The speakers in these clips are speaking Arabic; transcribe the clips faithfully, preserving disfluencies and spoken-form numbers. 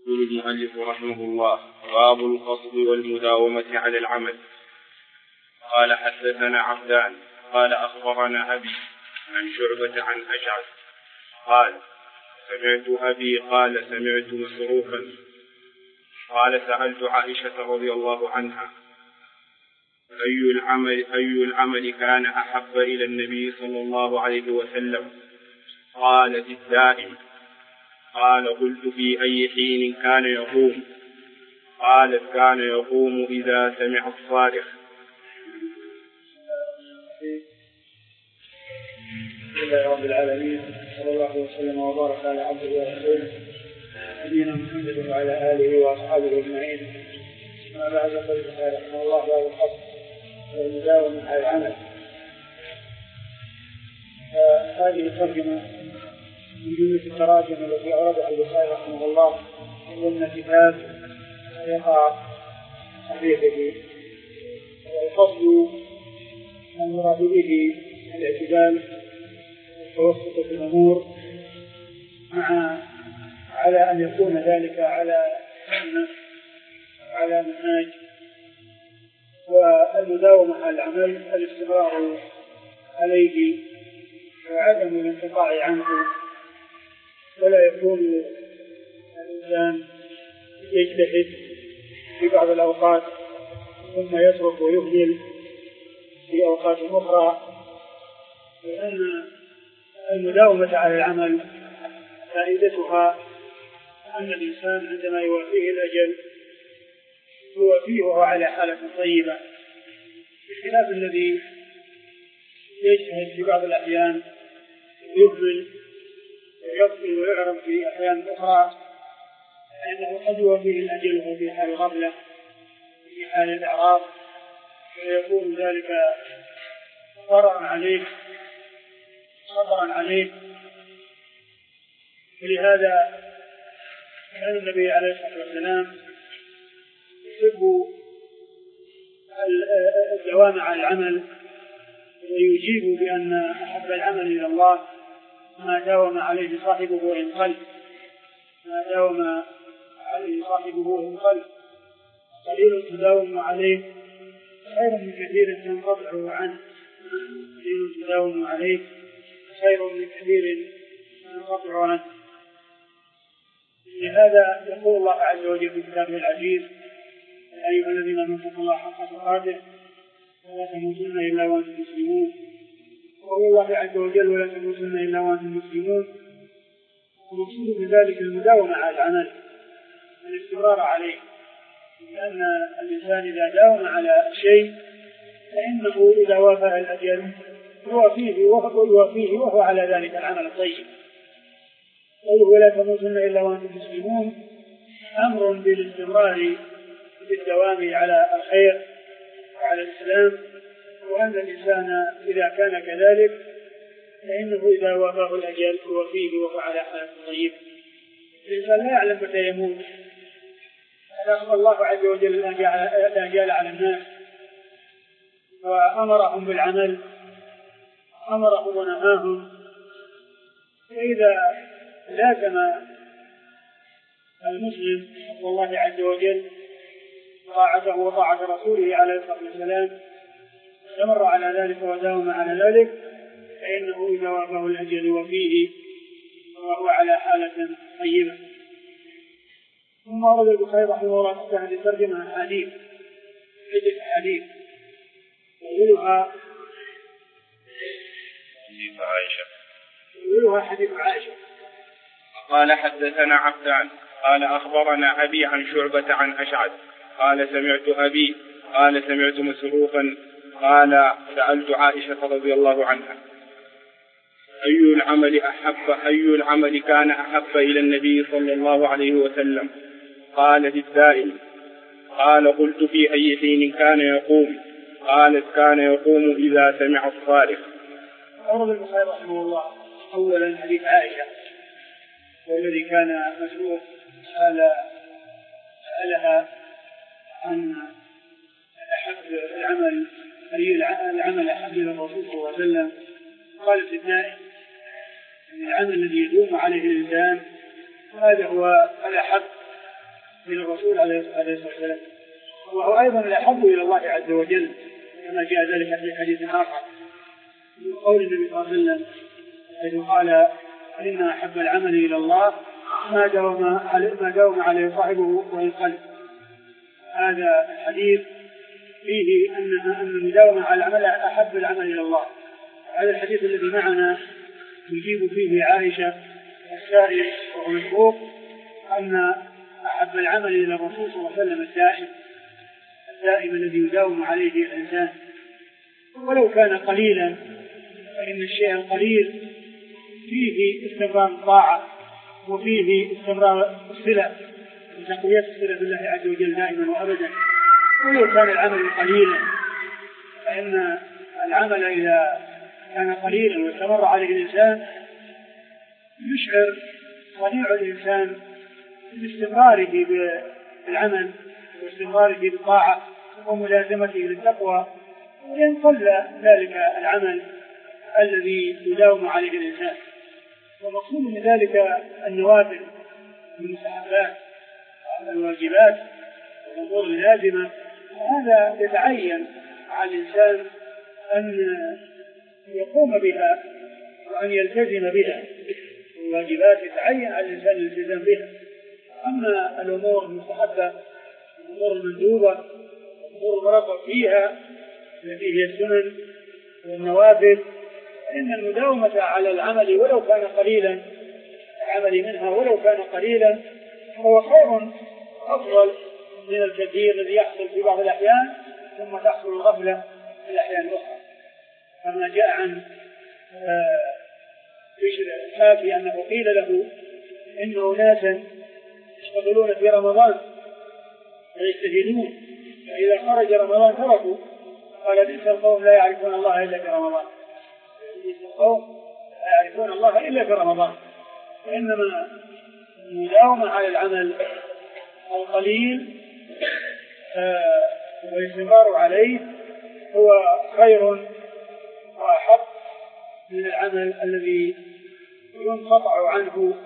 يقول المؤلف رحمه الله: باب القصد والمداومة على العمل. قال: حدثنا عبدان قال أخبرنا أبي عن شعبة عن أشعث قال: سمعت أبي قال سمعت مسروقا قال: سألت عائشة رضي الله عنها: أي العمل, أي العمل كان أحب إلى النبي صلى الله عليه وسلم؟ قالت: الدائم. قال: قلت: في أي حين كان يقوم؟ قالت: كان يقوم إذا سمع الصارخ. بسم الله رب العالمين، صلى الله وسلم وبارك على عبده ورسوله نبينا محمد وعلى آله وأصحابه أجمعين. ما بعد، قال رحمه الله: باب القصد والمداومة على العمل. هذه الترجمة من جملة التراجم التي أوردها البخاري رحمه الله ضمن كتاب يقع حديثه. والقصد المراد به الاعتدال والتوسط في الأمور، مع على أن يكون ذلك على سنة على منهاج. والمداومة على العمل الاستمرار عليه وعدم الانقطاع عنه، ولا يكون الإنسان يجتهد في بعض الأوقات ثم يترك ويهمل في أوقات أخرى، لأن المداومة على العمل فائدتها أن الإنسان عندما يوافيه الأجل يوافيه وهو على حالة طيبة، بخلاف الذي يجتهد في بعض الأحيان ويهمل ويغفل ويعرض في أحيان أخرى، فإنه قد يوافيه الأجل وهو في حال غفلة في حال الإعراض، ويكون ذلك ضررا عليه خطرا عليه. ولهذا كان النبي عليه الصلاة والسلام يحب الدوام على العمل، ويجيب بأن أحب العمل إلى الله ما داوم عليه صاحبه وإن قل ما داوم عليه صاحبه وإن قل قليل تداوم عليه خير من كثير تنقطع عنه قليل تداوم عليه خير من كثير تنقطع عنه. لهذا يقول الله عز وجل في كتابه العزيز: يا أيها الذين آمنوا اتقوا الله حق تقاته ولا تموتن إلا وأنتم مسلمون. وقول الله عز وجل: ولا تموتن إلا وأنتم مسلمون. ومقصود بذلك المداومة على العمل، الاستمرار عليه، لأن الإنسان إذا داوم على شيء فإنه إذا وافى الأجل يوافيه وهو يوافيه وهو على ذلك العمل الطيب. قوله: ولا تموتن إلا وأنتم مسلمون، أمر بالاستمرار بالدوام على الخير وعلى الإسلام، وأن الإنسان إذا كان كذلك فإنه إذا وافاه الأجل يوافيه وهو على حالة طيبة. الإنسان لا يعلم متى يموت، فأخذ الله عز وجل الأجال على الناس وأمرهم بالعمل، أمرهم ونهاهم. فإذا لازم المسلم تقوى الله عز وجل طاعته وطاعة رسوله عليه الصلاة والسلام، استمر على ذلك وداوم على ذلك، فإنه إذا وافاه الأجل وفيه وهو على حالة طيبة. ثم ورد البخاري رحمه الله في هذه الترجمة حديث عدة حديث يقولها حديث عائشة يقولها حديث عائشة. قال: حدثنا عبدان قال أخبرنا أبي عن شعبة عن أشعث قال: سمعت أبي قال سمعت مسروقا قال: سألت عائشة رضي الله عنها: أي العمل أحب أي العمل كان أحب إلى النبي صلى الله عليه وسلم؟ قالت: الدائم. قال: قلت: في أي حين كان يقوم؟ قالت: كان يقوم إذا سمع الصارخ. أورد البخاري رحمه الله أولا حديث عائشة، والذي كان مسروق سألها عن أحب العمل أي العمل أحب إلى الرسول صلى الله عليه وسلم. قالت: الدائم، العمل الذي يدوم عليه الإنسان هذا هو الأحب من الرسول عليه الصلاة والسلام، وهو أيضا الأحب إلى الله عز وجل كما جاء ذلك في حديث آخر من قول النبي صلى الله عليه وسلم حيث قال إن أحب العمل إلى الله ما داوم ما داوم عليه صاحبه وإن قل. هذا الحديث فيه أن أن المداومة على العمل أحب العمل إلى الله. هذا الحديث الذي معنا يجيب فيه عائشة السائل وهو مشهور أن أحب العمل إلى الرسول صلى الله عليه وسلم الدائم الدائم الذي يداوم عليه الإنسان ولو كان قليلا، فإن الشيء القليل فيه استمرار الطاعة وفيه استمرار الصلة وتقوية الصلة بالله عز وجل دائما وأبدا. ولو كان العمل قليلا فإن العمل إذا كان قليلا واستمر عليه الإنسان يشعر صنيع الإنسان باستمراره بالعمل واستمراره بالطاعة وملازمته للتقوى، وينقل ذلك العمل الذي يداوم عليه الإنسان. ومقصود من ذلك النوافل والمستحبات والواجبات والأمور اللازمة، هذا يتعين على الإنسان أن يقوم بها وأن يلتزم بها. الواجبات يتعين على الإنسان الالتزام بها. أما الأمور المستحبة الأمور المندوبة الأمور المرغب فيها التي هي السنن والنوافل، إن المداومة على العمل ولو كان قليلا العمل منها ولو كان قليلا هو خير أفضل من الكثير الذي يحصل في بعض الأحيان ثم تحصل الغفلة في الأحيان الأخرى، كما جاء عن بشر الحافي أنه قيل له إن ناسا يشتغلون في رمضان ويجتهدون فإذا خرج رمضان تركوا، قال بئس القوم لا يعرفون الله إلا في رمضان. بئس القوم لا يعرفون الله إلا في رمضان. وإنما المداومة على العمل القليل والاستمرار عليه هو خير وأحب من العمل الذي ينقطع عنه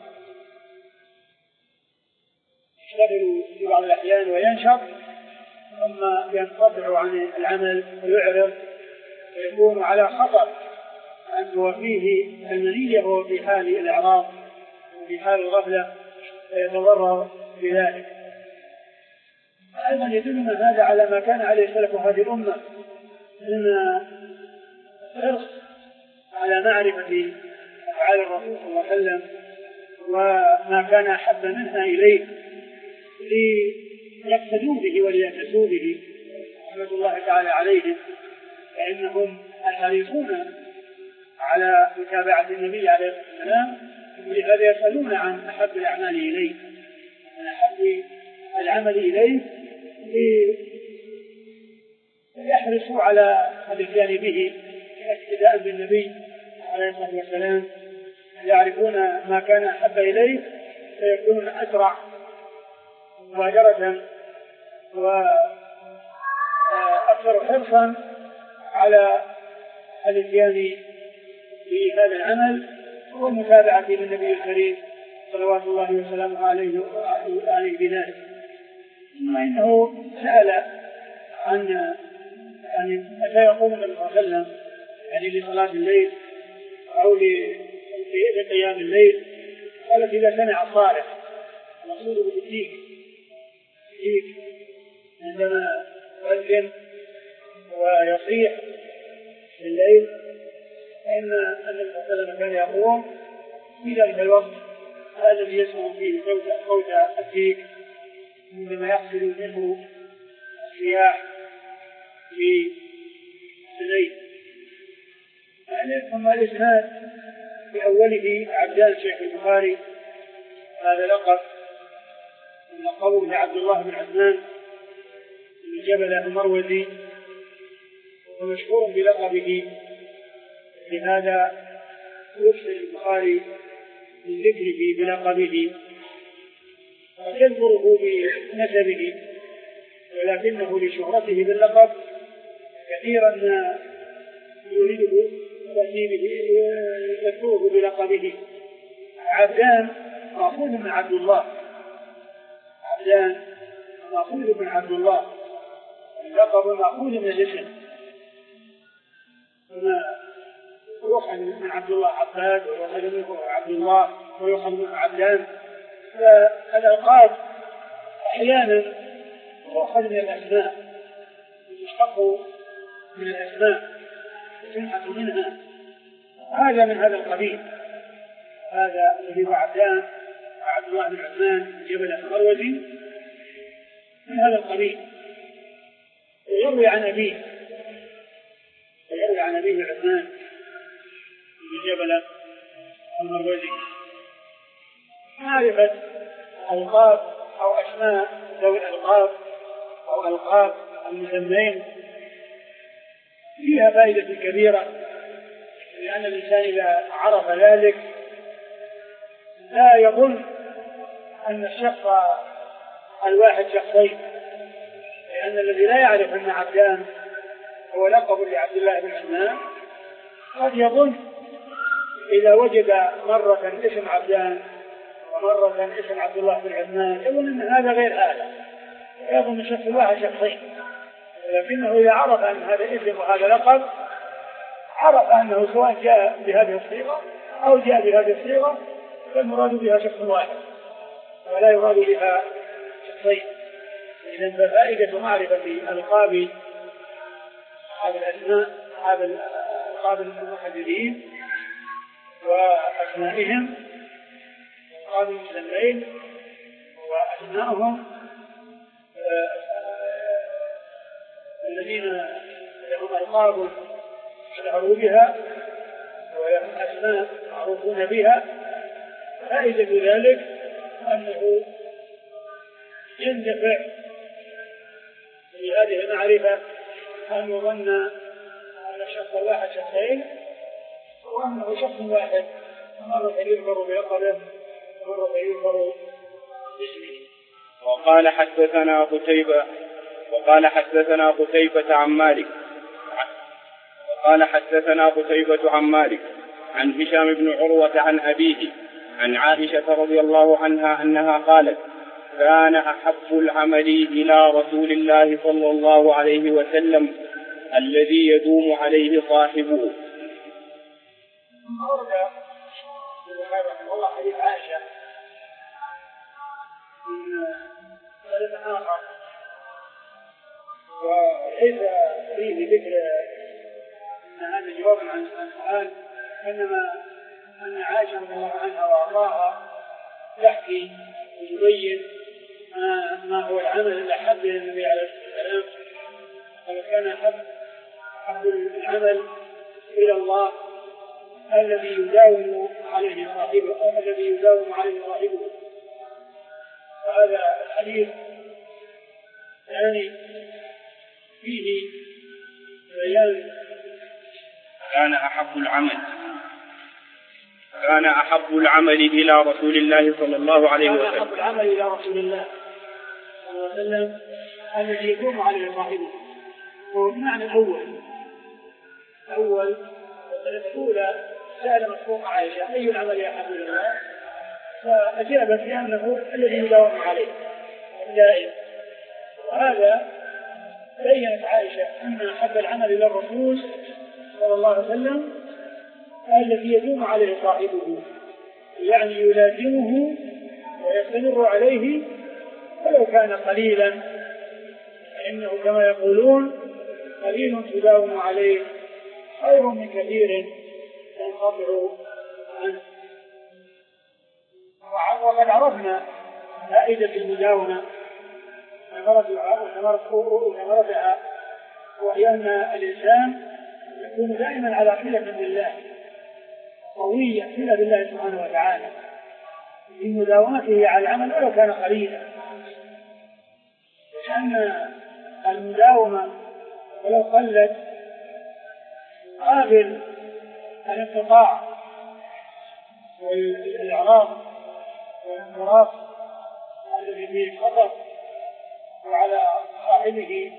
يشتغل في بعض الأحيان وينشط ثم ينقطع عن العمل ويعرض ويكون على خطر أنه فيه المنية وهو في حال الإعراض وفي حال الغفلة فيتضرر بذلك. أيضا يدلنا هذا على ما كان عليه سلف هذه الأمة من الحرص على معرفة أفعال الرسول صلى الله عليه وسلم وما كان أحب منها إليه ليقتدوا به وليأتسوا به رحمة الله تعالى عليهم، فإنهم الحريصون على متابعة النبي عليه الصلاة والسلام، ولهذا يسألون عن أحب الأعمال إليه عن أحب العمل إليه ليحرصوا على الاتيان به اقتداء بالنبي عليه الصلاة والسلام، يعرفون ما كان أحب إليه فيكونون أسرع مبادرة وأكثر حرصا على الاتيان بهذا العمل ومتابعة للنبي الكريم صلوات الله وسلامه عليه وآله بذلك. ثم إنه سأل عن يعني متى يقوم النبي صلى الله عليه وسلم يعني لصلاة الليل أو لقيام الليل، قالت إذا سمع الصالح المقصود بالتيك التيك عندما يؤذن ويصيح في الليل فإن النبي صلى الله عليه وسلم كان يقوم في ذلك الوقت الذي يسمع فيه صوت التيك عندما يحصل منه الصياح في الليل. ثم الإسناد في أوله عبدان شيخ البخاري هذا لقب من لقبه عبد الله بن عثمان بن جبل المروزي ومشهور بلقبه، لهذا يفصل البخاري من ذكره بلقبه ويذكره بنسبه، ولكنه لشهرته باللقب كثيرا ما يريد يذكره بلقبه. عبدان مأخوذ من عبد الله، عبدان مأخوذ من عبد الله، اللقب مأخوذ من الاسم، يؤخذ من عبد الله عباد، ويؤخذ منه عبد الله، ويؤخذ منه عبدان. فالألقاب أحيانا تؤخذ من الأسماء، تشتق من الأسماء وتنحت منها، هذا من هذا القبيل. هذا الذي هو عبدان عبد الله بن عثمان بن جبل المروزي من هذا القبيل. يروي عن أبيه يروي عن أبيه عثمان بن جبل المروزي. معرفة ألقاب أو أسماء ذوي الألقاب أو ألقاب المسمين فيها فائدة كبيرة، لأن الإنسان إذا عرف ذلك لا يظن أن الشخص الواحد شخصين، لأن الذي لا يعرف أن عبدان هو لقب لعبد الله بن عثمان قد يظن إذا وجد مرة اسم عبدان ومرة اسم عبد الله بن عثمان يظن أن هذا غير هذا، يظن الشخص الواحد شخصين. لكنه إذا عرف أن هذا اسم وهذا لقب عرف أنه سواء جاء بهذه الصيغة أو جاء بهذه الصيغة فالمراد بها شخص واحد ولا يراد بها شخصين. إذن ففائدة معرفة ألقاب هذه الأسماء هذه ألقاب المحدثين وأسمائهم ألقاب المسمين وأسمائهم الذين لهم ألقاب اشتهروا بها ولهم أسماء معروفون بها. فائدة ذلك أنه يندفع في هذه المعرفة أن يظن أن الشخص الواحد شخصين وأنه شخص واحد، مرة يذكر بلقبه ومرة يذكر باسمه. وقال حدثنا قتيبة وقال حدثنا قتيبة عن مالك وقال حدثنا قتيبة عن مالك عن هشام بن عروة عن أبيه عن عائشة رضي الله عنها أنها قالت: كان أحب العمل إلى رسول الله صلى الله عليه وسلم الذي يدوم عليه صاحبه. والله حديث عائشة من ثالث آخر وليس فيه ذكر أن هذا جواب عن السؤال، إنما أن عائشة رضي الله عنها وأرضاها تحكي وتبين ما هو العمل الأحب للنبي عليه الصلاة والسلام، وكان أحب أحب العمل إلى الله الذي يداوم عليه صاحبه أو الذي يداوم عليه صاحبه. وهذا الحديث يعني فيه بيان كان أحب العمل كان أحب العمل إلى رسول الله صلى الله عليه وسلم كان أحب العمل إلى رسول الله صلى الله عليه وسلم الذي يدوم عليه صاحبه. هو المعنى الأول أول الأولى سأل مسروق عائشة: أي العمل أحب إلى الله؟ فأجابت بأنه الذي يداوم عليه دائما. وهذا بيّنت عائشة أن أحب العمل إلى الرسول صلى الله عليه وسلم الذي يدوم عليه صاحبه، يعني يلازمه ويستمر عليه ولو كان قليلا، فإنه كما يقولون قليل تداوم عليه خير من كثير ينقطع عنه. وقد عرفنا فائدة المداومة وثمرتها، وهي أن الإنسان يكون دائما على صلة بالله قوية، صلة بالله سبحانه وتعالى في مداومته على العمل ولو كان قليلا، لأن المداومة ولو قلت قابل الانقطاع والإعراض والانحراف الذي فيه خطر، وعلى صاحبه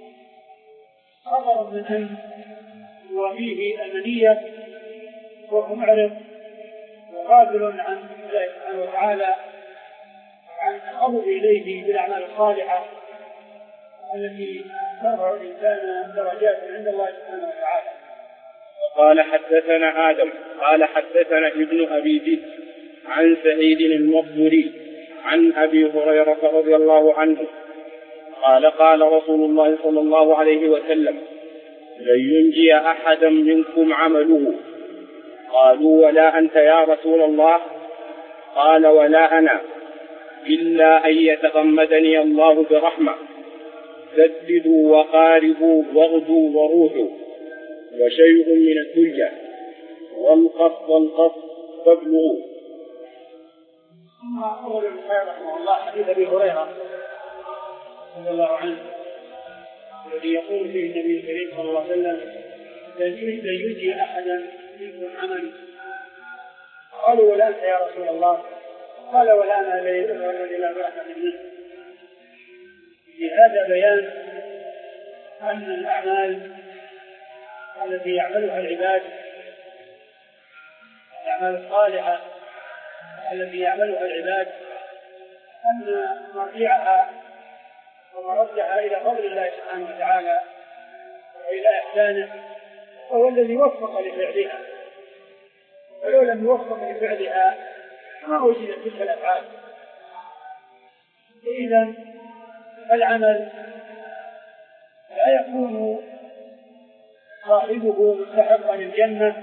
خطر من أن وفيه أمنية وهو معرض وغافل عن الله سبحانه وتعالى عن التقرب إليه بالأعمال الصالحة التي ترفع الإنسان درجات عند الله سبحانه وتعالى. قال حدثنا آدم قال حدثنا ابن أبي ذئب عن سعيد المقبري عن أبي هريرة رضي الله عنه قال قال رسول الله صلى الله عليه وسلم لن ينجي أحدا منكم عمله. قالوا ولا أنت يا رسول الله؟ قال ولا أنا إلا أن يتغمدني الله برحمة سددوا وقاربوا واغدوا وروحوا وشيء من الدنيا والقصد والقصد فابلغوا. ثم أقول البخاري رحمه الله حديث أبي هريرة رضي الله عنه الذي يقول فيه النبي الكريم صلى الله عليه وسلم لن يجي أحدا منكم عمل. قالوا ولا أنت يا رسول الله؟ قال ولا أنا إلا برحمة منه. في هذا بيان أن الأعمال التي يعملها العباد الأعمال الصالحة التي يعملها العباد أن مرجعها ومرجعها إلى فضل الله سبحانه وتعالى وإلى إحسانه وهو الذي وفق لفعلها، ولو لم يوفق لفعلها ما وجدت تلك الأفعال. إذن العمل لا يكون صاحبه مستحقا للجنة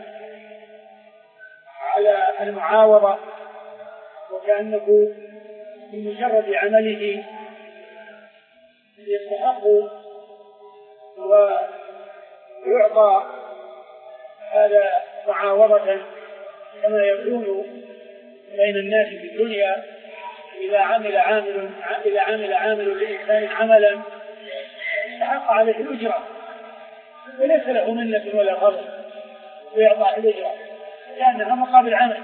على المعاوضة وكأنه بمجرد عمله يستحق ويعطى هذا معاوضة كما يكون بين الناس في الدنيا إذا عمل عامل إذا عمل عامل لإنسان عملا استحق عليه الأجرة وليس له منة ولا غرض ويعطى الأجرة لأنها مقابل عمل.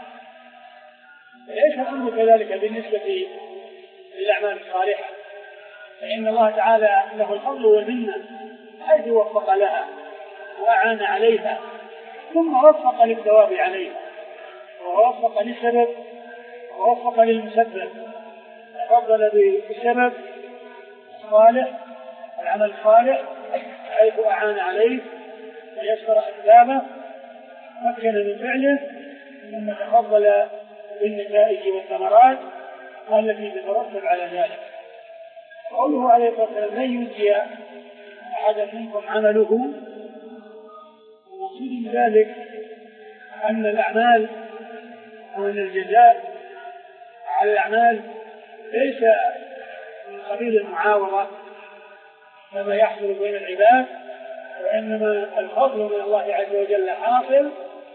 ليس الأمر كذلك بالنسبة للأعمال الصالحة، فإن الله تعالى له الفضل والمنة حيث وفق لها وأعان عليها ثم وفق للثواب عليها ووفق للسبب ووفق للمسبب، تفضل بالسبب الصالح العمل الصالح حيث أعان عليه ويسر أسبابه مكن من فعله ثم تفضل بالنتائج والثمرات التي تترتب على ذلك. قوله عليه الصلاة والسلام لن ينجي أحدا منكم عمله، المقصود من ذلك أن الأعمال أو أن الجزاء على الأعمال ليس من قبيل المعاوضة كما يحصل بين العباد، وإنما الفضل من الله عز وجل حاصل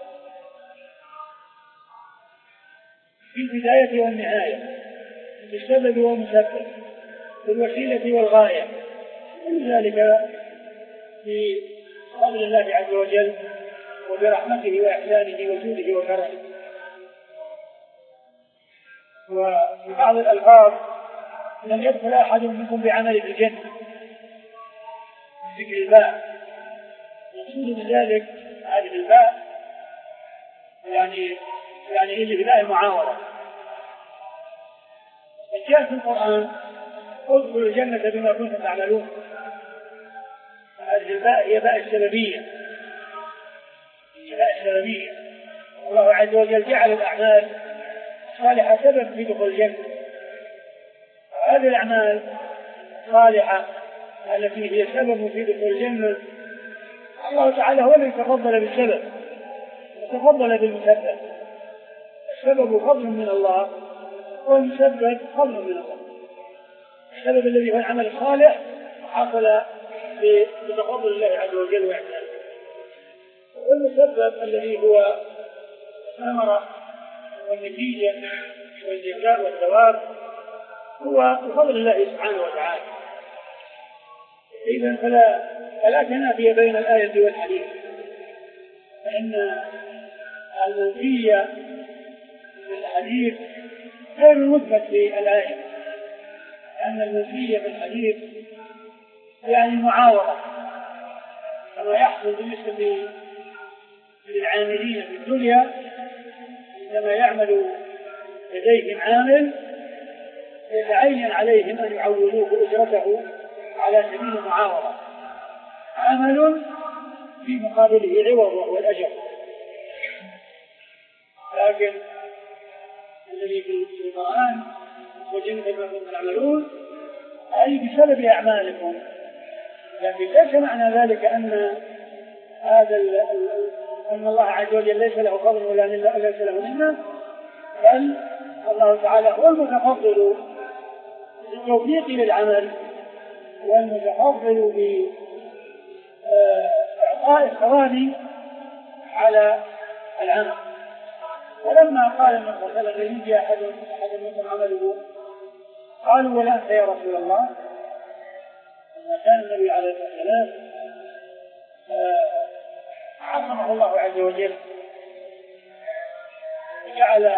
في البداية والنهاية، في السبب والمسبب، في الوسيلة والغاية، كل ذلك في فضل الله عز وجل وبرحمته وإحسانه وجوده وكرمه. وفي بعض الألفاظ لم يدخل أحد منكم بعمل في الجنة ذكر الباء، يقصد بذلك هذه الباء يعني يعني يجي بباء المعاورة. جاء في القرآن ادخلوا الجنة بما كنتم تعملون، هذه الباء هي باء السببية، باء السببية. الله عز وجل جعل الأعمال الصالحة سبب في دخول الجنة، هذه الأعمال الصالحة التي هي سبب في دخول الجنة الله تعالى هو الذي تفضل بالسبب وتفضل بالمسبب. السبب فضل من الله والمسبب فضل من الله. السبب الذي هو العمل الصالح حصل بتفضل الله عز وجل وإحسانه، والمسبب الذي هو الثمرة والنتيجة والجزاء والثواب هو بفضل الله سبحانه وتعالى. إذن فلا فلا تنافي بين الآية والحديث، فإن المنفية في الحديث غير المثبت في الآية، لأن المنفية في الحديث يعني معاورة كما يحصل بالنسبة للعاملين في الدنيا عندما يعمل لديهم عامل يتعين عليهم أن يعوضوه أجرته على سبيل المعاوضة، عمل في مقابله عوض وهو الأجر. لكن الذي في القرآن وجنة ما كنتم تعملون أي بسبب أعمالكم، لكن ليس معنى ذلك أن هذا أن الله عز وجل ليس له فضل ولا ليس له منه، بل الله تعالى هو المتفضل بالتوفيق للعمل والمتفضل بإعطاء الثواب على العمل. ولما قال النبي صلى الله عليه وسلم يجي أحد أحد منكم عمله قالوا ولا أنت يا رسول الله، لما كان النبي عليه الصلاة والسلام عظمه الله عز وجل جعل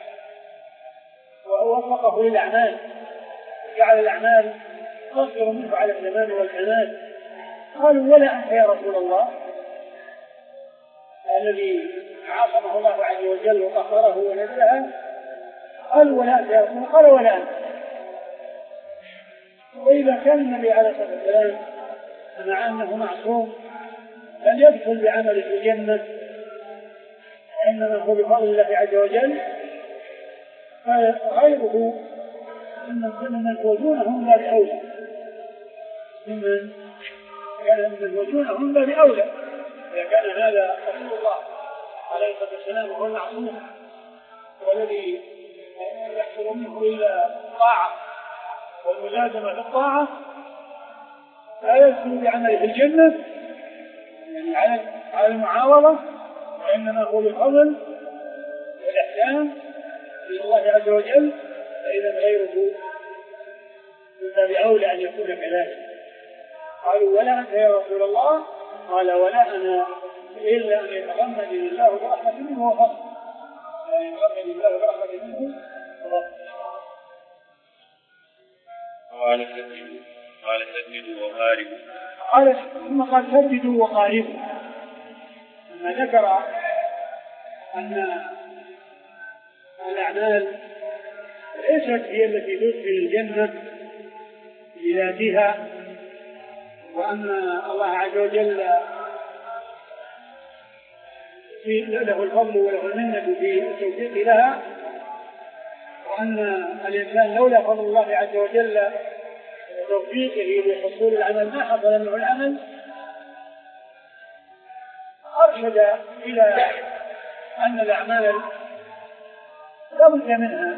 ووفقه للأعمال، جعل الأعمال تصدر منه على التمام والكمال. قالوا ولا أنت يا رسول الله الذي عاصمه الله عز وجل وقهره ونزله، قالوا ولا أنت يا رسول الله، قال ولا أنت. وإذا كان النبي عليه الصلاة والسلام مع أنه معصوم لن يدخل بعمل في الجنة إنما هو بفضل الله عز وجل، فغيره ممن يوجونهم لا بأولى، ممن كان من يوجونهم لا بأولى. إذا كان هذا رسول الله عليه الصلاة والسلام وهو المعصوم والذي يحصل منه إلى الطاعة والملازمة للطاعة لا يدخل بعمله في الجنة يعني على على المعاوضة، وإنما هو بالفضل والإحسان لله عز وجل، فإذا غيره من باب أولى أن يكون كذلك. قالوا ولا أنت يا رسول الله، قال ولا أنا إلا أن يتغمد الله برحمة منه وفضل، يعني يتغمد الله برحمة منه وفضل. قال سددوا قال سددوا وقاربوا قال ثم قال سددوا وقاربوا، لما ذكر أن الأعمال ليست هي التي تدخل الجنة بذاتها، وأن الله عز وجل له الفضل وله المنة في التوفيق لها، وأن الإنسان لولا فضل الله عز وجل وتوفيقه لحصول العمل ما حصل منه العمل، أرشد إلى أن الأعمال لا بد منها،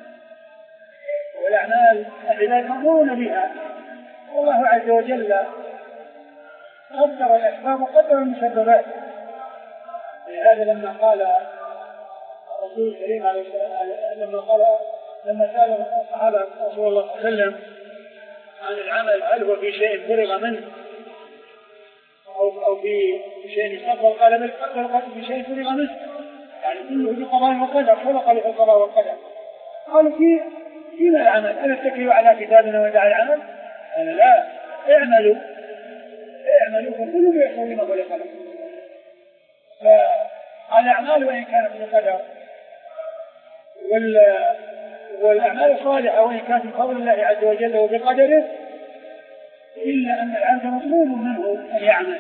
والأعمال العباد مأمورون بها، والله عز وجل قدر الأسباب وقدر المسببات. لهذا لما قال الرسول الكريم عليه السلام لما قال لما سأل الصحابة رسول الله صلى الله عليه وسلم عن العمل هل هو في شيء فرغ منه أو أو في شيء يستقبل، قال بل قدر في شيء فرغ منه، يعني كله بقضاء وقدر، خلق له القضاء والقدر. قالوا في فيما العمل؟ ألا تتكلوا على كتابنا ودع العمل؟ أنا لا، اعملوا اعملوا فكل بيحصل لما خلق له. فالأعمال وإن كانت بقدر والأعمال الصالحة وإن كانت بفضل الله عز وجل وبقدره، إلا أن العبد مطلوب منه أن يعمل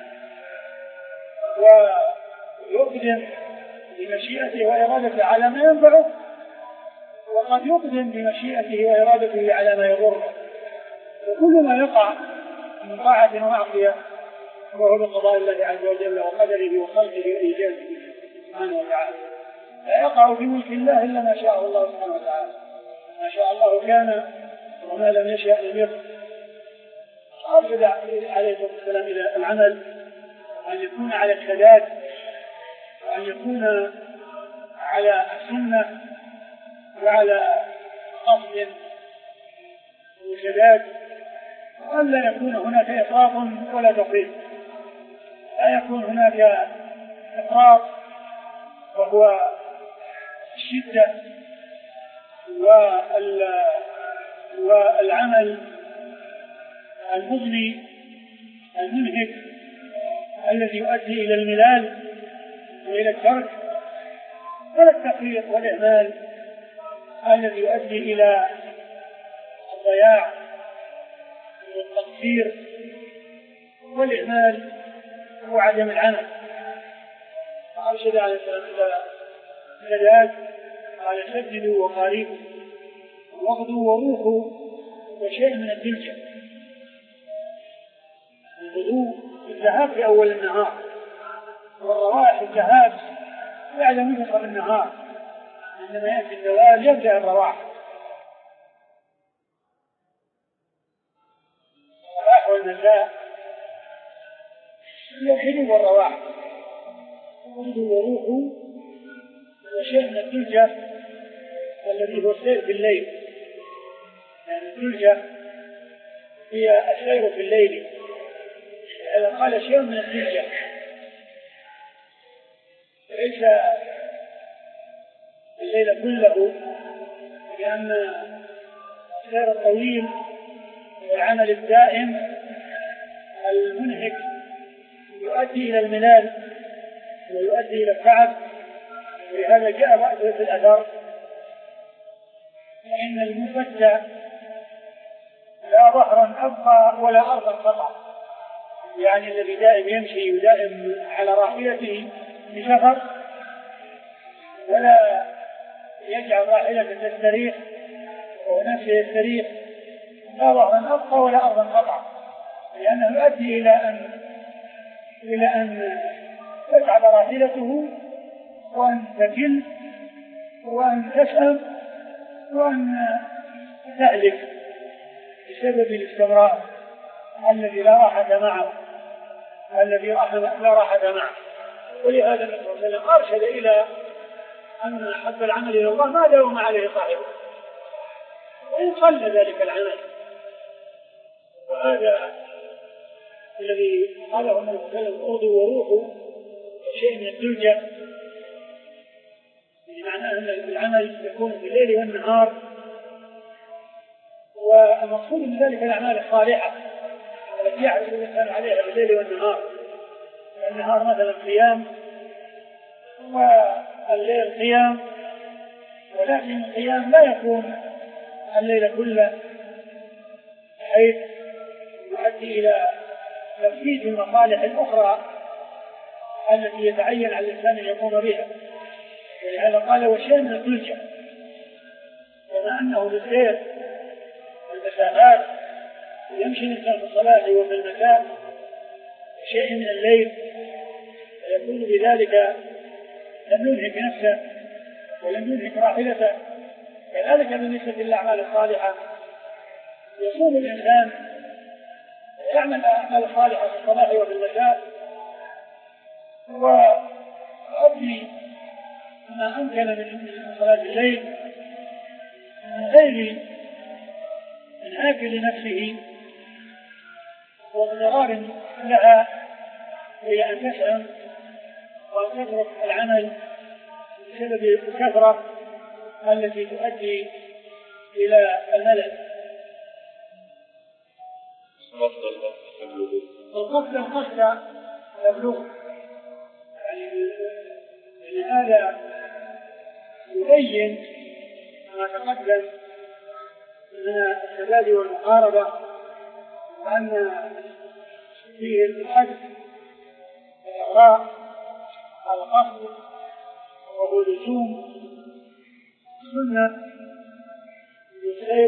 ويقدم بمشيئته وإرادته على ما ينفعه، وقد يقدم بمشيئته وإرادته على ما يضره. وكل ما يقع من طاعة ومعصية وهو بقضاء الله عز وجل وقدره وخلقه وإيجاده سبحانه وتعالى، لا يقع في ملك الله إلا ما شاء الله سبحانه وتعالى. ما شاء الله كان وما لم يشأ لم يكن. أرشد عليه الصلاة والسلام إلى العمل، أن يكون على السداد، وأن يكون على السنة وعلى قصد وسداد، وأن لا يكون هناك إفراط ولا تفريط. لا يكون هناك إفراط وهو الشدة والعمل المضني المنهك الذي يؤدي إلى الملال وإلى الترك، ولا التفريط والإهمال الذي يؤدي إلى والضياع والتقصير، والإهمال هو عدم العمل. فأرشد عليه السلام إلى ذلك قال: سددوا وقاربوا واغدوا وروحوا وشيء من الدلجة. الغدو الذهاب في أول النهار، والروائح الذهاب بعد منتصف النهار، عندما يأتي الزوال يبدأ الرواح. الرواح والمساء يبدأ والرواح. واغدوا وروحوا وشيء من الدلجة الذي هو السير في الليل، يعني الدلجة هي السير في الليل. إذا قال شيء من الدلجة ليس الليل كله، لأن السير الطويل والعمل الدائم المنهك يؤدي إلى الملال ويؤدي إلى التعب. ولهذا جاء بعض في الأثر: فإن المفتى لا ظهرا أبقى ولا أرضا قطع. يعني الذي دائم يمشي يدائم على راحلته بسفر ولا يجعل راحلته تستريح ونفسه يستريح، لا ظهرا أبقى ولا أرضا قطع، لأنه يؤدي إلى أن إلى أن تتعب راحلته وأن تكل وأن تسأم وأن تهلك بسبب الاستمرار الذي لا راحة معه الذي لا راحة معه. ولهذا النبي صلى الله عليه وسلم أرشد إلى أن حب العمل إلى الله ما داوم عليه صاحبه وإن قل ذلك العمل. وهذا الذي قاله النبي صلى الله عليه وسلم: اغدوا وروحوا شيء من الدلجة، بمعنى أن العمل يكون في الليل والنهار. والمقصود من ذلك الأعمال الصالحة التي يعرف الإنسان عليها بالليل والنهار. النهار مثلا قيام والليل قيام، ولكن القيام لا يكون الليل كله حيث يؤدي إلى تفسيد المصالح الأخرى التي يتعين على الإنسان أن يقوم بها. ولهذا قال: وشيء من الدلجة، كما أنه بالسير المسافات يمشي الإنسان في الصلاة وفي المساء شيء من الليل، فيكون بذلك لم ينهك نفسه ولم ينهك راحلته. كذلك بالنسبة للأعمال الصالحة، يصوم الإنسان يعمل الأعمال الصالحة في الصباح وفي المساء ويؤدي ما أمكن من صلاة الليل من غير إنهاك لنفسه واضطرار لها إلى أن تسأم وأن تترك العمل بسبب الكثرة التي تؤدي إلى الملل. القصد القصد يبلغ، يعني هذا يبين ما تقدم من السداد والمقاربة، وأن فيه الحد والإغراء على القصد وهو لزوم السنة يسير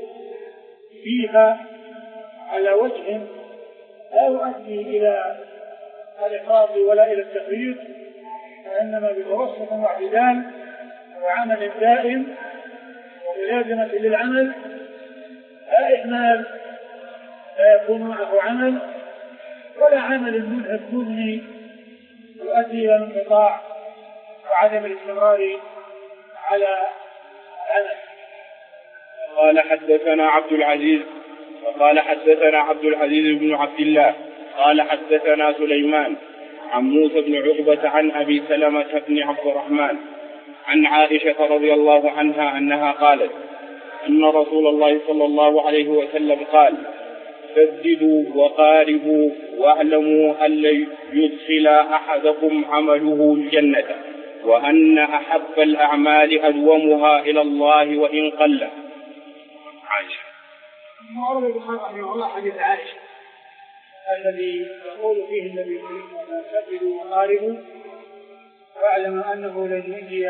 فيها على وجه لا يؤدي إلى الإفراط ولا إلى التفريط، وإنما بتوسط واعتدال وعمل دائم وملازمة للعمل، لا إهمال لا يكون معه عمل، ولا عمل منهك مبني يؤدي إلى الانقطاع وعدم الاستمرار على العمل. قال: حدثنا عبد العزيز وقال حدثنا عبد العزيز بن عبد الله قال حدثنا سليمان عن موسى بن عقبة عن أبي سلمة بن عبد الرحمن عن عائشة رضي الله عنها أنها قالت: إن رسول الله صلى الله عليه وسلم قال: سددوا وقاربوا واعلموا أن لن يدخل أحدكم عمله الجنة، وأن أحب الأعمال أدومها إلى الله وإن قل. عائشة: ورد البخاري رحمه الله حديث عائشة الذي يقول فيه النبي صلى الله عليه وسلم سددوا وقاربوا واعلموا أنه لن ينجي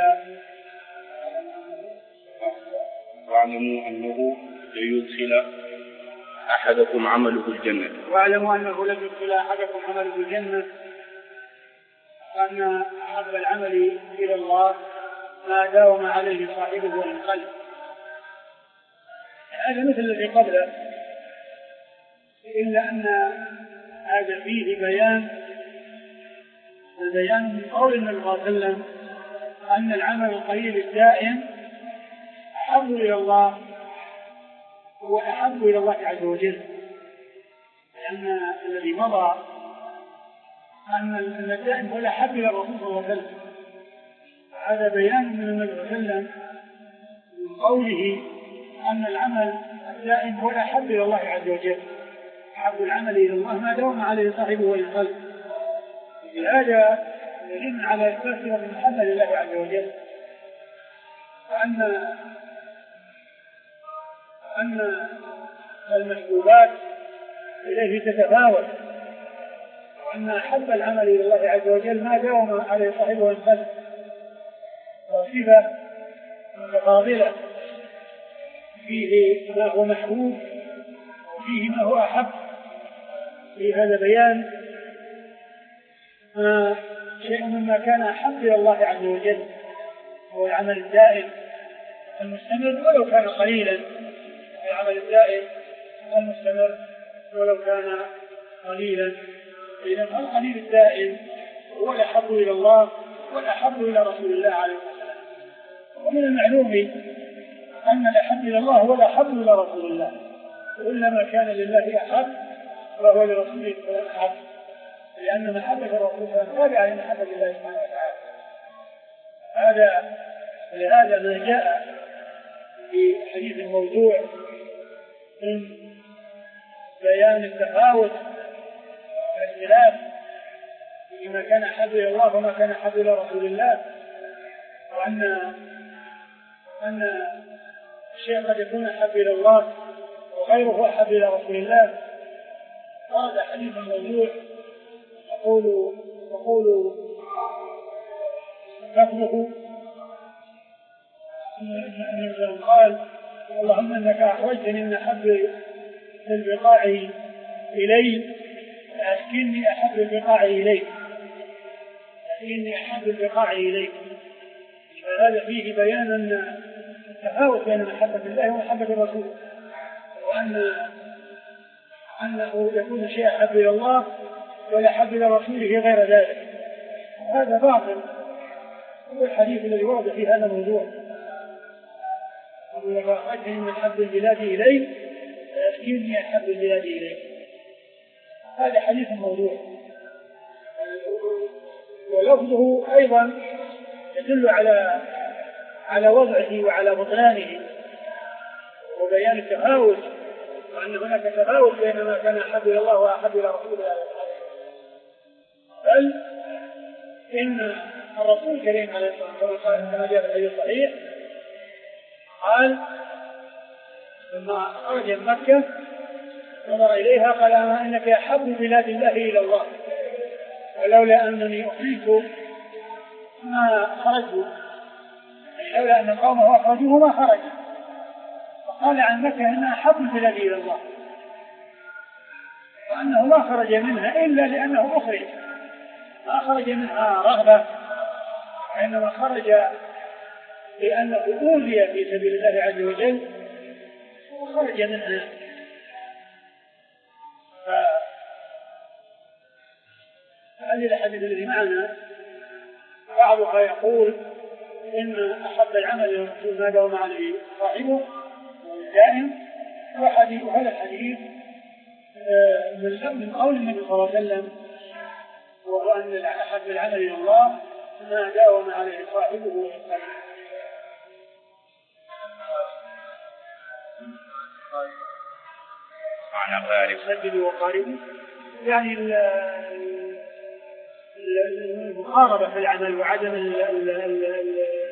واعلموا أنه ليدخل أحدكم عمله الجنة واعلموا أنه لن يدخل أحدكم عمله الجنة، أن أحب العمل إلى الله ما داوم عليه صاحبه وإن قل. هذا مثل الذي قبله، إلا أن هذا فيه بيان البيان من قول النبي صلى الله عليه وسلم أن العمل القليل الدائم أحب إلى الله هو أحب إلى الله عز وجل، لأن الذي مضى أن الدائم هو الأحب إلى الرسول صلى الله عليه وسلم. هذا بيان من النبي صلى الله عليه وسلم من قوله أن العمل الدائم هو الأحب إلى الله عز وجل، أحب العمل إلى الله ما دام عليه صاحبه ويقل. هذا يدل على إثبات المحبة لله عز وجل، وأن أن المحبوبات إليه تتفاوت، وأن أحب العمل إلى الله عز وجل ما دام عليه صاحبه ويقل، وصفة متقابلة فيه ما هو محبوب وفيه ما هو أحب. في هذا بيان ما شيء مما كان أحب إلى الله عز وجل هو العمل الدائم المستمر ولو كان قليلا، العمل الدائم المستمر ولو كان قليلا. إذن القليل الدائم هو الأحب إلى الله والأحب إلى رسول الله عليه وسلم. ومن المعلوم أن الأحب إلى الله هو الأحب إلى رسول الله، وإنما كان لله أحب وهو لرسوله أحب، لأن محبة الرسول تابعة لمحبة الله سبحانه وتعالى. هذا لهذا ما جاء في حديث الموضوع من بيان التفاوت والاختلاف فيما كان أحب إلى الله وما كان أحب إلى رسول الله، وأن أن الشيء قد يكون أحب إلى الله وغيره أحب إلى رسول الله. ورد حديث الموضوع يقول يقول لفظه أن قال اللهم إنك أحوجتني من أحب البقاع إلي فأسكنني أحب البقاع إليك، أسكنني أحب البقاع إليك. فهذا فيه بيان أن التفاوت بين محبة الله ومحبة الرسول، وأن أنه يكون شيء أحب إلى الله ولا أحب إلى رسوله غير ذلك. هذا باطل، هو الحديث الذي ورد في هذا الموضوع أقول لك أخرجني من أحب البلاد إلي فأسكنني أحب البلاد إلي. هذا حديث موضوع، ولفظه أيضا يدل على على وضعه وعلى بطلانه وبيان التفاوت، وأن هناك تفاوت بين ما كان أحب إلى الله وأحب إلى رسوله. بل إن الرسول الكريم عليه الصلاة والسلام كما جاء في الحديث الصحيح قال لما خرج من مكة نظر إليها قال أما إنك أحب بلاد الله إلى الله، ولولا أنني أخرجت ما خرجوا، لولا أن قومه أخرجوه ما خرج. وقال عن مكة أنها أحب البلاد إلى الله، وأنه ما خرج منها إلا لأنه أخرج، ما خرج منها رغبة، وإنما خرج لأنه أوذي في سبيل الله عز وجل وخرج منها. فهذه الأحاديث التي معنا بعضها يقول إن أحب العمل للرسول ما داوم عليه صاحبه الدائم، وهذا الحديث من قول النبي صلى الله عليه وسلم وهو أن أحب العمل إلى الله ما داوم عليه صاحبه ويقل. معنى قارب سددوا وقاربوا يعني المقاربة في العمل وعدم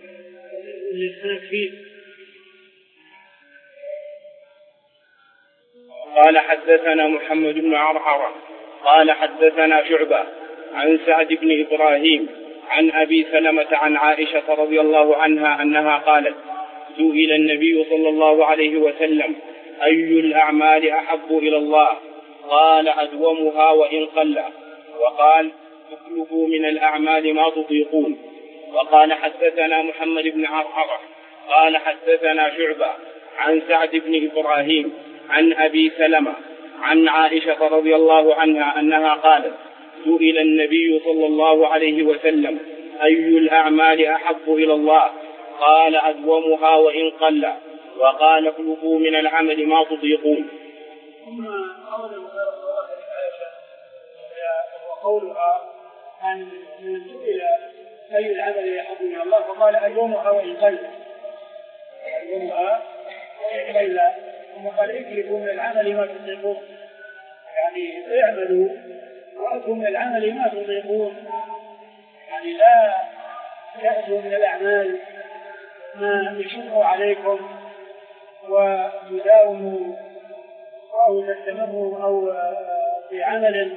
الإسناد فيه. قال حدثنا محمد بن عرعرة قال حدثنا شعبة عن سعد بن إبراهيم عن أبي سلمة عن عائشة رضي الله عنها أنها قالت سئل النبي صلى الله عليه وسلم أي الأعمال أحب إلى الله؟ قال أدومها وإن قل. وقال اطلبوا من الأعمال ما تطيقون. وقال حدثنا محمد بن عرعرة قال حدثنا شعبة عن سعد بن إبراهيم عن أبي سلمة عن عائشة رضي الله عنها أنها قالت سئل النبي صلى الله عليه وسلم أي الأعمال أحب إلى الله؟ قال أدومها وإن قل. وقال اطلبوا من العمل ما تطيقون. ثم قوله عائشة وقولها أن سئل أي العمل أحب إلى الله فقال أدومها وإن قل. أدومها وإن قل. ثم قال اكلفوا من العمل ما تطيقون، يعني اعملوا وأتوا من العمل ما تطيقون، يعني لا تأتوا من الأعمال ما يشق عليكم وتداوموا أو تستمروا أو في عمل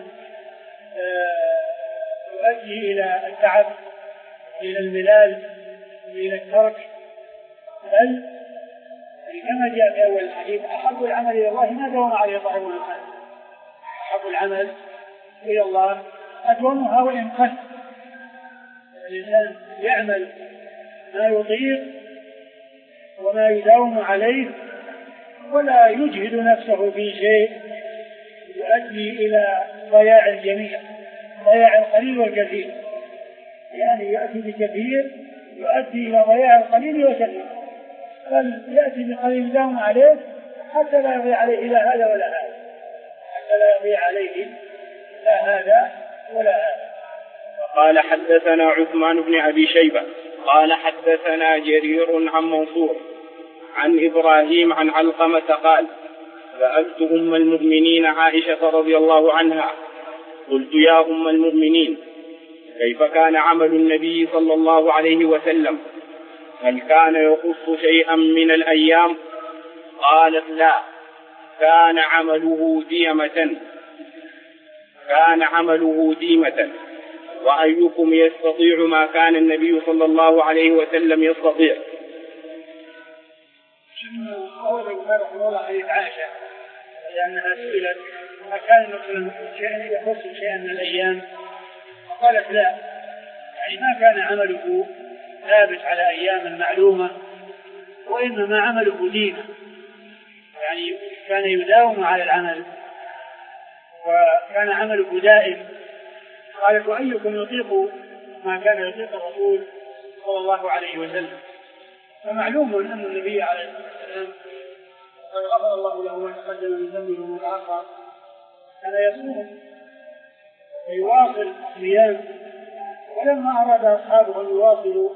يؤدي إلى التعب، إلى الملال، إلى الترك، بل كما جاء في أول الحديث أحب العمل إلى الله ما داوم عليه صاحب الإنسان. أحب العمل إلى الله أدومها وإن قل. الإنسان يعمل ما يطيق وما يداوم عليه ولا يجهد نفسه في شيء يؤدي إلى ضياع الجميع، ضياع القليل والكثير، يعني يأتي بكثير يؤدي إلى ضياع القليل والكثير، بل يأتي بقليل يداوم عليه حتى لا يضيع عليه لا هذا ولا هذا، حتى لا يضيع عليه لا هذا ولا هذا. قال حدثنا عثمان بن أبي شيبة قال حدثنا جرير عن منصور عن إبراهيم عن علقمة قال سألت أم المؤمنين عائشة رضي الله عنها قلت يا أم المؤمنين كيف كان عمل النبي صلى الله عليه وسلم؟ هل كان يخص شيئا من الأيام؟ قالت لا، كان عمله ديمة كان عمله ديمة وأيكم يستطيع ما كان النبي صلى الله عليه وسلم يستطيع؟ أولا رحمه الله حديث عائشة لأنها سئلت ما كان مثلا شيئا يخص شيئا من الأيام، قالت لا، يعني ما كان عمله ثابت على أيام معلومة وإنما عمله ديما، يعني كان يداوم على العمل وكان عمله دائم. قالت وأيكم يطيق ما كان يطيق الرسول صلى الله عليه وسلم؟ فمعلوم أن النبي عليه الصلاة والسلام قد غفر الله له ما تقدم من ذنبه وما تأخر، كان يصوم ويواصل الصيام، ولما أراد أصحابه أن يواصلوا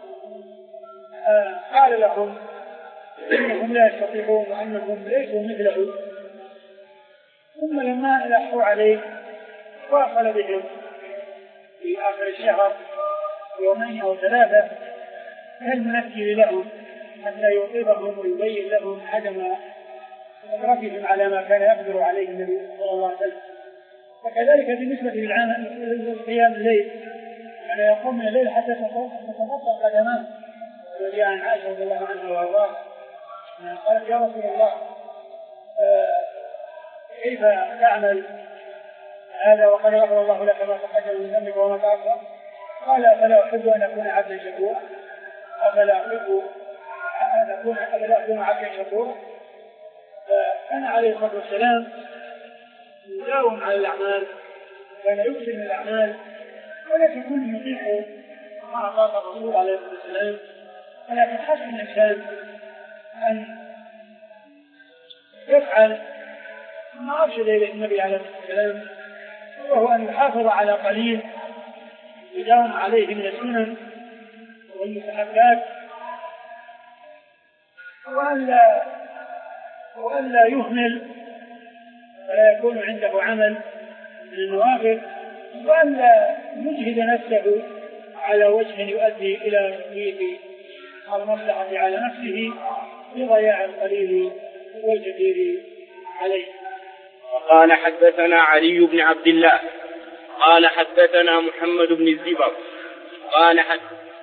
قال لهم إنهم لا يستطيعون وأنهم ليسوا مثله، ثم لما ألحوا عليه واصل بهم في آخر الشهر يومين أو ثلاثة كالمنكر لهم حتى يوقظهم ويبين لهم عدم قدرتهم على ما كان يقدر عليه النبي صلى الله عليه وسلم. وكذلك بالنسبة للقيام الليل، يعني يقوم من الليل حتى تتغطى قدماه. وجاء عن عائشة رضي الله عنها وارضاها قالت يا رسول الله كيف تعمل هذا وقد غفر الله لك ما تقدم من ذنبك وما تأخر؟ قال أفلا أحب أن أكون عبدا شكورا؟ أفلا أحب أن أكون أفلا أكون عبدا شكورا؟ فكان عليه الصلاة والسلام يداوم على الأعمال، كان يكثر من الأعمال، ولكن كل يطيق ما أطاق الرسول عليه الصلاة والسلام. ولكن حسب الإنسان أن يفعل ما أرشد إليه النبي عليه الصلاة والسلام، وهو أن يحافظ على قليل يداوم عليه من السنن والمستحبات، وألا وألا يهمل ولا يكون عنده عمل من النوافل، وألا يجهد نفسه على وجه يؤدي إلى تفويت المصلحة على نفسه بضياع القليل والكثير عليه. وقال حدثنا علي بن عبد الله قال حدثنا محمد بن الزبر قال حد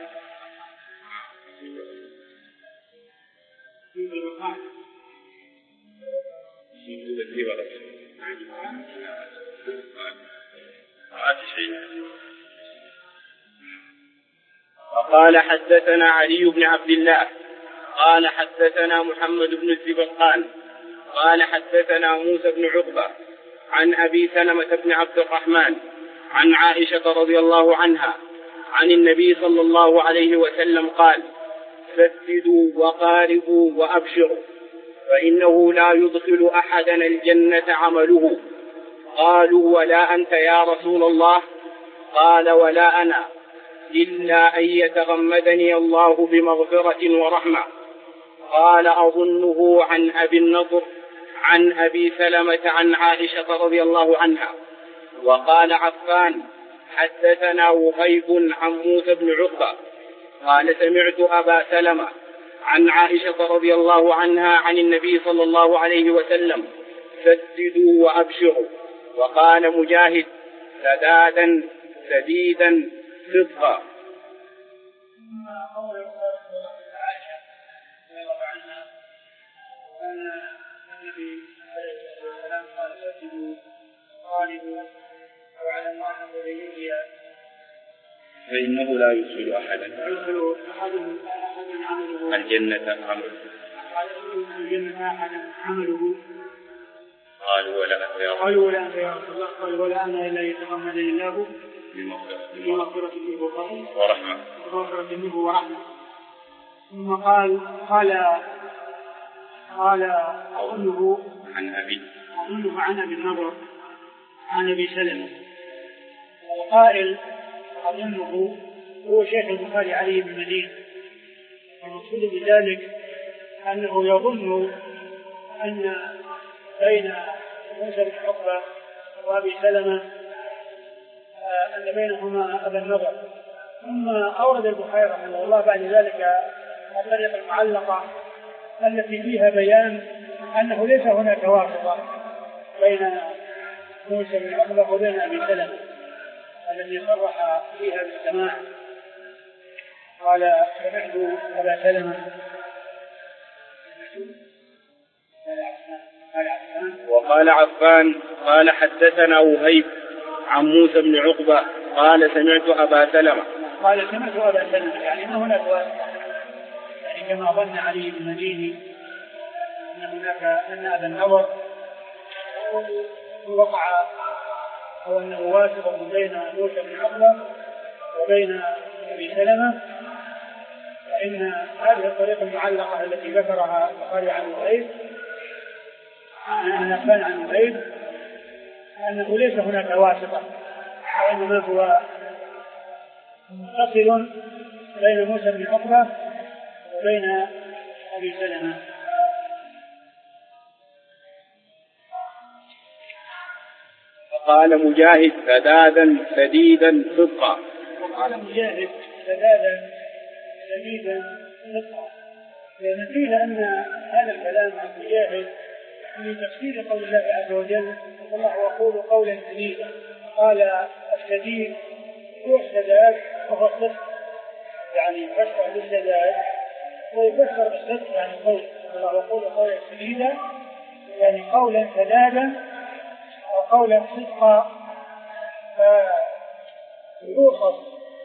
وقال حدثنا علي بن عبد الله قال حدثنا محمد بن الزبرقان قال حدثنا موسى بن عقبة عن أبي سلمة بن عبد الرحمن عن عائشة رضي الله عنها عن النبي صلى الله عليه وسلم قال: سددوا وقاربوا وأبشروا فإنه لا يدخل أحدنا الجنة عمله. قالوا: ولا أنت يا رسول الله؟ قال: ولا أنا إلا أن يتغمدني الله بمغفرة ورحمة. قال: أظنه عن أبي النضر عن أبي سلمة عن عائشة رضي الله عنها. وقال عفان: حدثنا وهيب عن موسى بن عقبة قال: سمعت أبا سلمة عن عائشة رضي الله عنها عن النبي صلى الله عليه وسلم: سددوا وأبشروا. وقال مجاهد: سدادا سديدا صدقا. فإنه لا يدخل أحدا الجنة عمله. قالوا: ولا أنت يا رسول الله؟ قالوا: ولا أنا إلا يتغمدني الله بمغفرة منه ورحمة. بمغفرة منه ورحمة. ثم قال قال قال أظنه عن أبي أظنه عن أبي النضر عن أبي سلمة. القائل أظنه هو شيخ البخاري علي بن مدين، والمقصود بذلك أنه يظن أن بين موسى بن عقبة وأبي سلمة أن بينهما أبا النضر. ثم أورد البخاري رحمه الله بعد ذلك الطريقة المعلقة التي فيها بيان أنه ليس هناك واسطة بين موسى بن عقبة وبين أبي سلمة الذي صرح فيها بالسماع. قال: سمعت أبا سلمة. وقال عفان: قال حدثنا وهيب عن موسى بن عقبة قال: سمعت أبا سلمة. قال: سمعت أبا سلمة، يعني أن هناك واسطة، يعني كما ظن علي بن مديني أن هناك أن أبا النضر وقع أو أنه واسطة بين موسى بن عقبة وبين أبي سلمة. فإن هذه الطريقة المعلقة التي ذكرها البخاري عن وهيب عن عفان عن وهيب أنه ليس هناك واسطة، وإنما هو متصل بين موسى بن عقبة وبين أبي سلمة. فقال مجاهد: سدادا سديدا صدقا. وقال مجاهد: سدادا سديدا صدقا. لأن قيل أن هذا الكلام عن مجاهد في تفسير قول الله عز وجل: والله يقول قولا سديدا. قال: السديد هو السداد وهو الصدق، يعني يفسر بالسداد ويفسر بالصدق، يعني قول الله يقول قولا سديدا يعني قولا سدادا أو قولا صدقا. فيوصف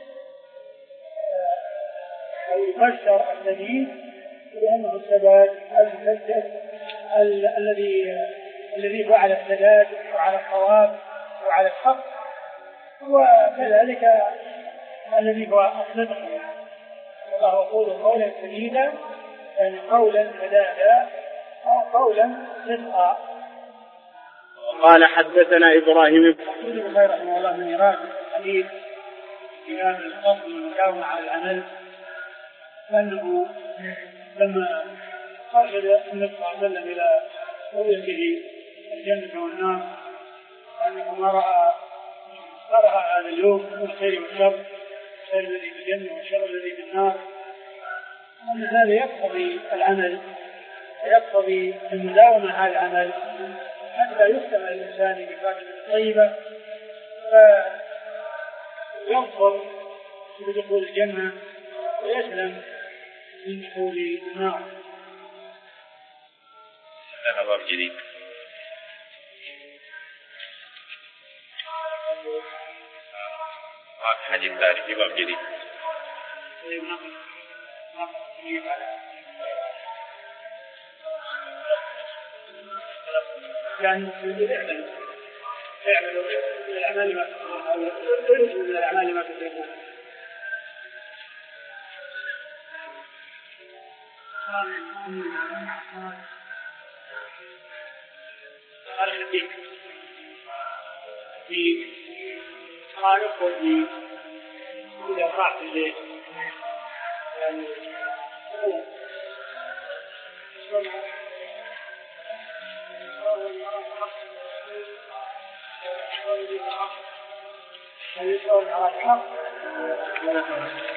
أو يفسر السديد بأنه السداد المسدد الذي الذي هو على السداد وعلى الصواب وعلى الحق، وكذلك الذي هو الصدق. الله يقول قولا سديدا يعني قولا سدادا أو قولا صدقا. قال: حدثنا إبراهيم بن خير رحمه الله من إيراد حديث إمام القصد والمداومة على العمل، أنه لما خرج النبي صلى الله عليه وسلم إلى رؤيته الجنة والنار أنه ما رأى رأى هذا اليوم من الخير والشر، الخير الذي في الجنة والشر الذي في النار، أن هذا يقتضي العمل ويقتضي المداومة على العمل حتى يختم الإنسان بفاكهة طيبة فينصر بدخول الجنة ويسلم من دخول النار. هذا باب جديد. حديث ثاني في باب جديد. يعني اعملوا اعملوا الأعمال ما تنجوا من الأعمال ما تحبون. الحديث في خالق ودي إذا راح في الليل يعني يسأل على الحق